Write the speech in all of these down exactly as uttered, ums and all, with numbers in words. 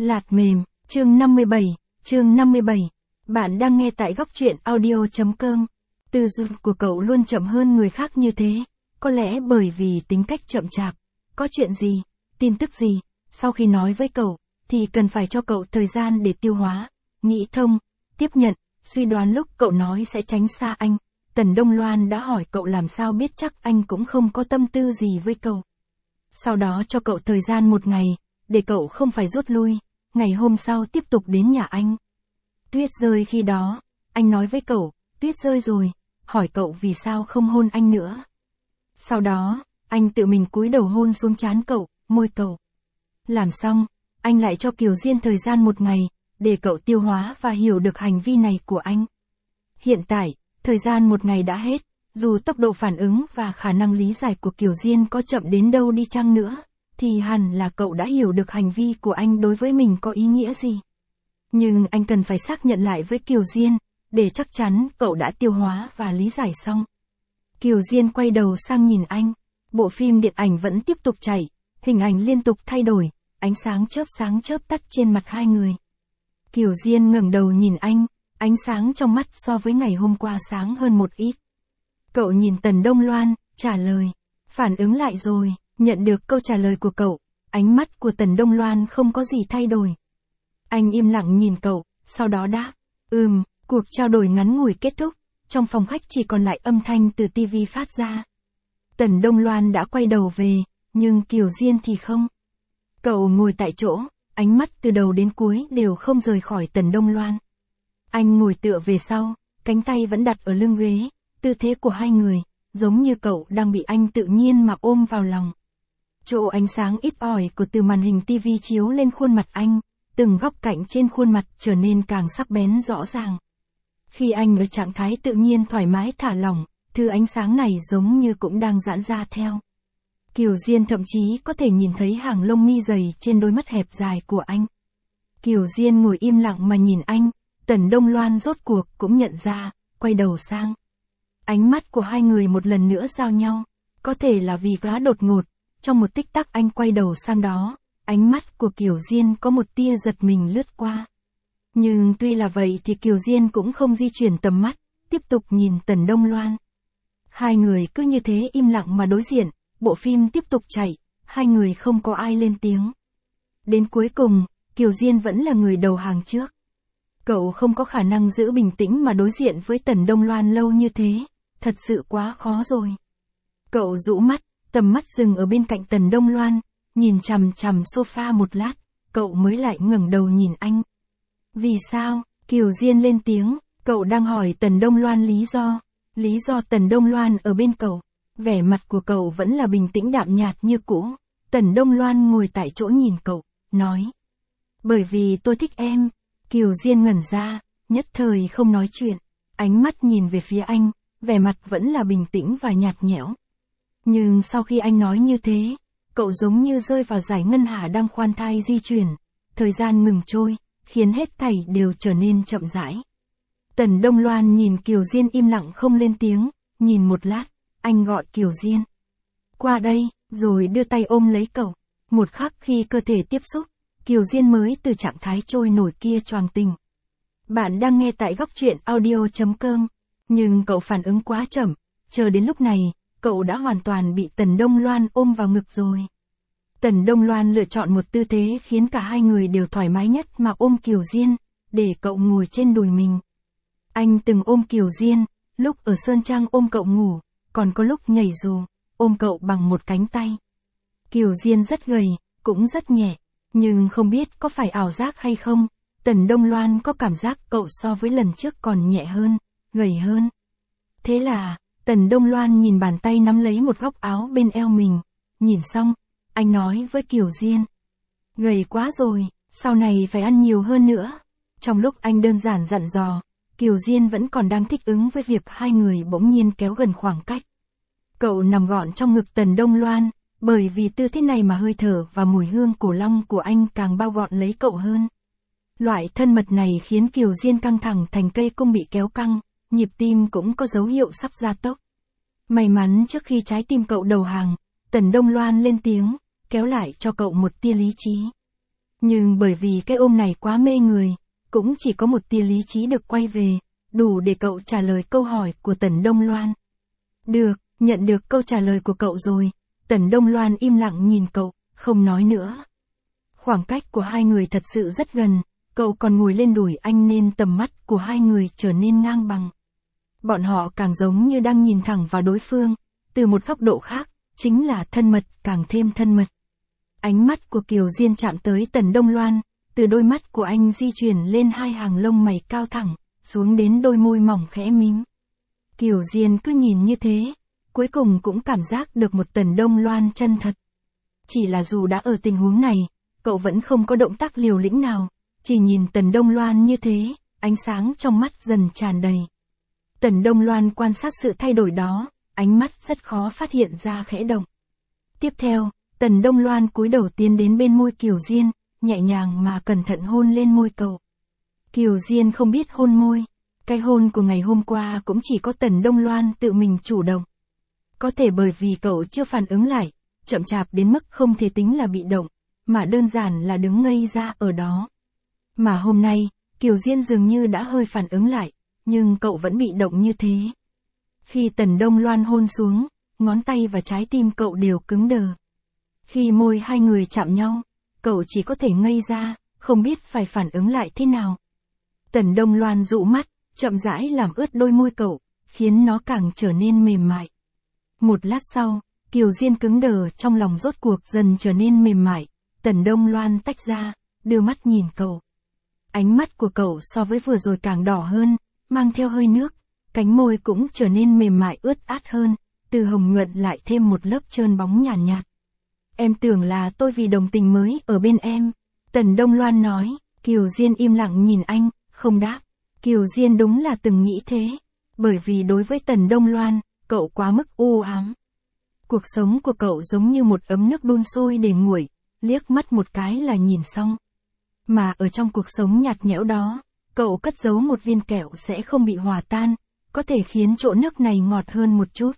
Lạt mềm, chương năm mươi bảy, chương năm mươi bảy. Bạn đang nghe tại góc truyện audio chấm com. Tư duy của cậu luôn chậm hơn người khác như thế, có lẽ bởi vì tính cách chậm chạp. Có chuyện gì, tin tức gì, sau khi nói với cậu, thì cần phải cho cậu thời gian để tiêu hóa, nghĩ thông, tiếp nhận, suy đoán lúc cậu nói sẽ tránh xa anh. Tần Đông Loan đã hỏi cậu làm sao biết chắc anh cũng không có tâm tư gì với cậu. Sau đó cho cậu thời gian một ngày, để cậu không phải rút lui, ngày hôm sau tiếp tục đến nhà anh. Tuyết rơi khi đó, anh nói với cậu, tuyết rơi rồi, hỏi cậu vì sao không hôn anh nữa. Sau đó, anh tự mình cúi đầu hôn xuống trán cậu, môi cậu. Làm xong, anh lại cho Kiều Diên thời gian một ngày, để cậu tiêu hóa và hiểu được hành vi này của anh. Hiện tại, thời gian một ngày đã hết, dù tốc độ phản ứng và khả năng lý giải của Kiều Diên có chậm đến đâu đi chăng nữa, thì hẳn là cậu đã hiểu được hành vi của anh đối với mình có ý nghĩa gì. Nhưng anh cần phải xác nhận lại với Kiều Diên, để chắc chắn cậu đã tiêu hóa và lý giải xong. Kiều Diên quay đầu sang nhìn anh, bộ phim điện ảnh vẫn tiếp tục chạy, hình ảnh liên tục thay đổi, ánh sáng chớp sáng chớp tắt trên mặt hai người. Kiều Diên ngẩng đầu nhìn anh, ánh sáng trong mắt so với ngày hôm qua sáng hơn một ít. Cậu nhìn Tần Đông Loan, trả lời, phản ứng lại rồi, nhận được câu trả lời của cậu, ánh mắt của Tần Đông Loan không có gì thay đổi. Anh im lặng nhìn cậu, sau đó đáp, ừm, cuộc trao đổi ngắn ngủi kết thúc, trong phòng khách chỉ còn lại âm thanh từ tivi phát ra. Tần Đông Loan đã quay đầu về, nhưng Kiều Diên thì không. Cậu ngồi tại chỗ, ánh mắt từ đầu đến cuối đều không rời khỏi Tần Đông Loan. Anh ngồi tựa về sau, cánh tay vẫn đặt ở lưng ghế, tư thế của hai người, giống như cậu đang bị anh tự nhiên mà ôm vào lòng. Chỗ ánh sáng ít ỏi của từ màn hình tivi chiếu lên khuôn mặt anh, từng góc cạnh trên khuôn mặt trở nên càng sắc bén rõ ràng. Khi anh ở trạng thái tự nhiên thoải mái thả lỏng, thứ ánh sáng này giống như cũng đang giãn ra theo. Kiều Diên thậm chí có thể nhìn thấy hàng lông mi dày trên đôi mắt hẹp dài của anh. Kiều Diên ngồi im lặng mà nhìn anh, Tần Đông Loan rốt cuộc cũng nhận ra, quay đầu sang. Ánh mắt của hai người một lần nữa giao nhau, có thể là vì quá đột ngột, trong một tích tắc anh quay đầu sang đó, ánh mắt của Kiều Diên có một tia giật mình lướt qua. Nhưng tuy là vậy thì Kiều Diên cũng không di chuyển tầm mắt, tiếp tục nhìn Tần Đông Loan. Hai người cứ như thế im lặng mà đối diện, bộ phim tiếp tục chạy, hai người không có ai lên tiếng. Đến cuối cùng, Kiều Diên vẫn là người đầu hàng trước. Cậu không có khả năng giữ bình tĩnh mà đối diện với Tần Đông Loan lâu như thế, thật sự quá khó rồi. Cậu rũ mắt, tầm mắt dừng ở bên cạnh Tần Đông Loan, nhìn chằm chằm sofa một lát, cậu mới lại ngẩng đầu nhìn anh. Vì sao? Kiều Diên lên tiếng, cậu đang hỏi Tần Đông Loan lý do. Lý do Tần Đông Loan ở bên cậu. Vẻ mặt của cậu vẫn là bình tĩnh đạm nhạt như cũ. Tần Đông Loan ngồi tại chỗ nhìn cậu, nói. Bởi vì tôi thích em. Kiều Diên ngẩn ra, nhất thời không nói chuyện. Ánh mắt nhìn về phía anh, vẻ mặt vẫn là bình tĩnh và nhạt nhẽo. Nhưng sau khi anh nói như thế, cậu giống như rơi vào dải ngân hà đang khoan thai di chuyển. Thời gian ngừng trôi, khiến hết thảy đều trở nên chậm rãi. Tần Đông Loan nhìn Kiều Diên im lặng không lên tiếng, nhìn một lát, anh gọi Kiều Diên. Qua đây, rồi đưa tay ôm lấy cậu. Một khắc khi cơ thể tiếp xúc, Kiều Diên mới từ trạng thái trôi nổi kia choàng tỉnh. Bạn đang nghe tại góc truyện audio chấm com, nhưng cậu phản ứng quá chậm, chờ đến lúc này, cậu đã hoàn toàn bị Tần Đông Loan ôm vào ngực rồi. Tần Đông Loan lựa chọn một tư thế khiến cả hai người đều thoải mái nhất mà ôm Kiều Diên, để cậu ngồi trên đùi mình. Anh từng ôm Kiều Diên, lúc ở Sơn Trang ôm cậu ngủ, còn có lúc nhảy dù, ôm cậu bằng một cánh tay. Kiều Diên rất gầy, cũng rất nhẹ, nhưng không biết có phải ảo giác hay không, Tần Đông Loan có cảm giác cậu so với lần trước còn nhẹ hơn, gầy hơn. Thế là, Tần Đông Loan nhìn bàn tay nắm lấy một góc áo bên eo mình, nhìn xong, anh nói với Kiều Diên. Gầy quá rồi, sau này phải ăn nhiều hơn nữa. Trong lúc anh đơn giản dặn dò, Kiều Diên vẫn còn đang thích ứng với việc hai người bỗng nhiên kéo gần khoảng cách. Cậu nằm gọn trong ngực Tần Đông Loan, bởi vì tư thế này mà hơi thở và mùi hương cổ long của anh càng bao gọn lấy cậu hơn. Loại thân mật này khiến Kiều Diên căng thẳng thành cây cung bị kéo căng, nhịp tim cũng có dấu hiệu sắp gia tốc. May mắn trước khi trái tim cậu đầu hàng, Tần Đông Loan lên tiếng, kéo lại cho cậu một tia lý trí. Nhưng bởi vì cái ôm này quá mê người, cũng chỉ có một tia lý trí được quay về, đủ để cậu trả lời câu hỏi của Tần Đông Loan. Được, nhận được câu trả lời của cậu rồi, Tần Đông Loan im lặng nhìn cậu, không nói nữa. Khoảng cách của hai người thật sự rất gần, cậu còn ngồi lên đùi anh nên tầm mắt của hai người trở nên ngang bằng. Bọn họ càng giống như đang nhìn thẳng vào đối phương, từ một góc độ khác, chính là thân mật càng thêm thân mật. Ánh mắt của Kiều Diên chạm tới Tần Đông Loan, từ đôi mắt của anh di chuyển lên hai hàng lông mày cao thẳng, xuống đến đôi môi mỏng khẽ mím. Kiều Diên cứ nhìn như thế, cuối cùng cũng cảm giác được một Tần Đông Loan chân thật. Chỉ là dù đã ở tình huống này, cậu vẫn không có động tác liều lĩnh nào, chỉ nhìn Tần Đông Loan như thế, ánh sáng trong mắt dần tràn đầy. Tần Đông Loan quan sát sự thay đổi đó, ánh mắt rất khó phát hiện ra khẽ động. Tiếp theo, Tần Đông Loan cúi đầu tiến đến bên môi Kiều Diên, nhẹ nhàng mà cẩn thận hôn lên môi cậu. Kiều Diên không biết hôn môi, cái hôn của ngày hôm qua cũng chỉ có Tần Đông Loan tự mình chủ động. Có thể bởi vì cậu chưa phản ứng lại, chậm chạp đến mức không thể tính là bị động, mà đơn giản là đứng ngây ra ở đó. Mà hôm nay, Kiều Diên dường như đã hơi phản ứng lại, nhưng cậu vẫn bị động như thế. Khi Tần Đông Loan hôn xuống, ngón tay và trái tim cậu đều cứng đờ. Khi môi hai người chạm nhau, cậu chỉ có thể ngây ra, không biết phải phản ứng lại thế nào. Tần Đông Loan dụ mắt, chậm rãi làm ướt đôi môi cậu, khiến nó càng trở nên mềm mại. Một lát sau, Kiều Diên cứng đờ trong lòng rốt cuộc dần trở nên mềm mại, Tần Đông Loan tách ra, đưa mắt nhìn cậu. Ánh mắt của cậu so với vừa rồi càng đỏ hơn, mang theo hơi nước, cánh môi cũng trở nên mềm mại ướt át hơn, từ hồng nhuận lại thêm một lớp trơn bóng nhàn nhạt, nhạt. Em tưởng là tôi vì đồng tình mới ở bên em, Tần Đông Loan nói. Kiều Diên im lặng nhìn anh, không đáp. Kiều Diên đúng là từng nghĩ thế, bởi vì đối với Tần Đông Loan, cậu quá mức u ám. Cuộc sống của cậu giống như một ấm nước đun sôi để nguội, liếc mắt một cái là nhìn xong. Mà ở trong cuộc sống nhạt nhẽo đó, cậu cất giấu một viên kẹo sẽ không bị hòa tan, có thể khiến chỗ nước này ngọt hơn một chút.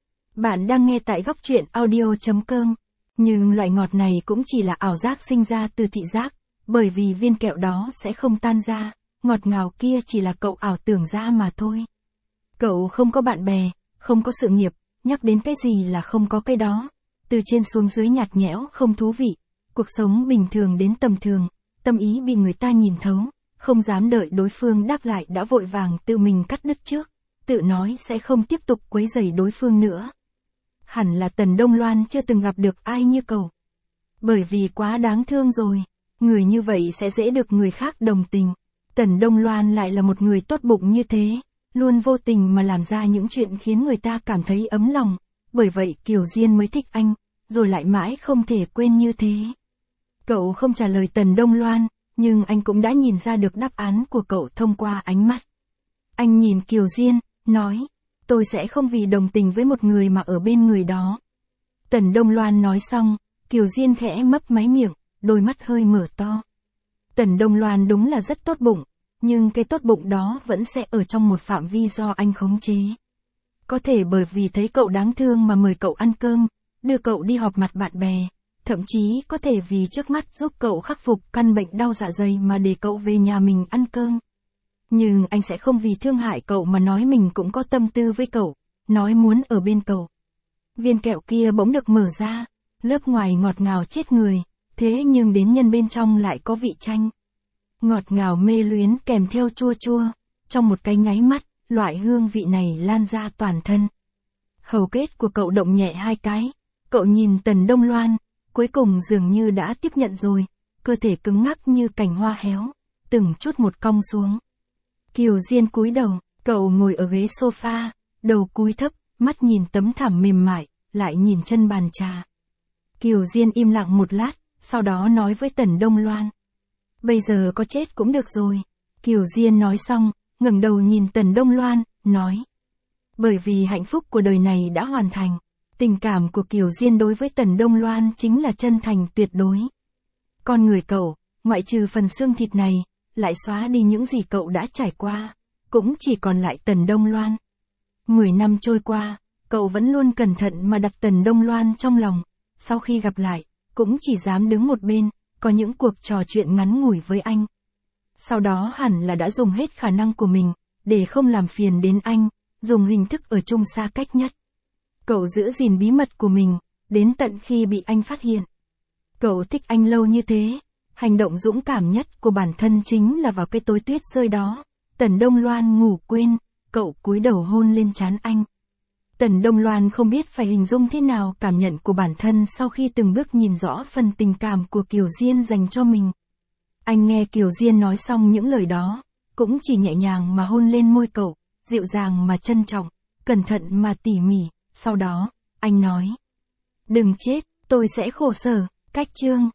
Bạn đang nghe tại góc truyện audio chấm com, nhưng loại ngọt này cũng chỉ là ảo giác sinh ra từ thị giác, bởi vì viên kẹo đó sẽ không tan ra, ngọt ngào kia chỉ là cậu ảo tưởng ra mà thôi. Cậu không có bạn bè, không có sự nghiệp, nhắc đến cái gì là không có cái đó. Từ trên xuống dưới nhạt nhẽo không thú vị, cuộc sống bình thường đến tầm thường, tâm ý bị người ta nhìn thấu, không dám đợi đối phương đáp lại đã vội vàng tự mình cắt đứt trước, tự nói sẽ không tiếp tục quấy rầy đối phương nữa. Hẳn là Tần Đông Loan chưa từng gặp được ai như cậu. Bởi vì quá đáng thương rồi, người như vậy sẽ dễ được người khác đồng tình. Tần Đông Loan lại là một người tốt bụng như thế, luôn vô tình mà làm ra những chuyện khiến người ta cảm thấy ấm lòng, bởi vậy Kiều Diên mới thích anh, rồi lại mãi không thể quên như thế. Cậu không trả lời Tần Đông Loan, nhưng anh cũng đã nhìn ra được đáp án của cậu thông qua ánh mắt. Anh nhìn Kiều Diên, nói, tôi sẽ không vì đồng tình với một người mà ở bên người đó. Tần Đông Loan nói xong, Kiều Diên khẽ mấp máy miệng, đôi mắt hơi mở to. Tần Đông Loan đúng là rất tốt bụng, nhưng cái tốt bụng đó vẫn sẽ ở trong một phạm vi do anh khống chế. Có thể bởi vì thấy cậu đáng thương mà mời cậu ăn cơm, đưa cậu đi họp mặt bạn bè, thậm chí có thể vì trước mắt giúp cậu khắc phục căn bệnh đau dạ dày mà để cậu về nhà mình ăn cơm. Nhưng anh sẽ không vì thương hại cậu mà nói mình cũng có tâm tư với cậu, nói muốn ở bên cậu. Viên kẹo kia bỗng được mở ra, lớp ngoài ngọt ngào chết người, thế nhưng đến nhân bên trong lại có vị chanh. Ngọt ngào mê luyến kèm theo chua chua, trong một cái nháy mắt, loại hương vị này lan ra toàn thân. Hầu kết của cậu động nhẹ hai cái, cậu nhìn Tần Đông Loan, cuối cùng dường như đã tiếp nhận rồi, cơ thể cứng ngắc như cành hoa héo, từng chút một cong xuống. Kiều Diên cúi đầu, cậu ngồi ở ghế sofa, đầu cúi thấp, mắt nhìn tấm thảm mềm mại, lại nhìn chân bàn trà. Kiều Diên im lặng một lát, sau đó nói với Tần Đông Loan. Bây giờ có chết cũng được rồi. Kiều Diên nói xong, ngẩng đầu nhìn Tần Đông Loan, nói. Bởi vì hạnh phúc của đời này đã hoàn thành, tình cảm của Kiều Diên đối với Tần Đông Loan chính là chân thành tuyệt đối. Con người cậu, ngoại trừ phần xương thịt này, lại xóa đi những gì cậu đã trải qua, cũng chỉ còn lại Tần Đông Loan. Mười năm trôi qua, cậu vẫn luôn cẩn thận mà đặt Tần Đông Loan trong lòng, sau khi gặp lại, cũng chỉ dám đứng một bên, có những cuộc trò chuyện ngắn ngủi với anh. Sau đó hẳn là đã dùng hết khả năng của mình, để không làm phiền đến anh, dùng hình thức ở chung xa cách nhất. Cậu giữ gìn bí mật của mình, đến tận khi bị anh phát hiện. Cậu thích anh lâu như thế, hành động dũng cảm nhất của bản thân chính là vào cái tối tuyết rơi đó. Tần Đông Loan ngủ quên, cậu cúi đầu hôn lên trán anh. Tần Đông Loan không biết phải hình dung thế nào cảm nhận của bản thân sau khi từng bước nhìn rõ phần tình cảm của Kiều Diên dành cho mình. Anh nghe Kiều Diên nói xong những lời đó, cũng chỉ nhẹ nhàng mà hôn lên môi cậu, dịu dàng mà trân trọng, cẩn thận mà tỉ mỉ, sau đó, anh nói. Đừng chết, tôi sẽ khổ sở, cách chương.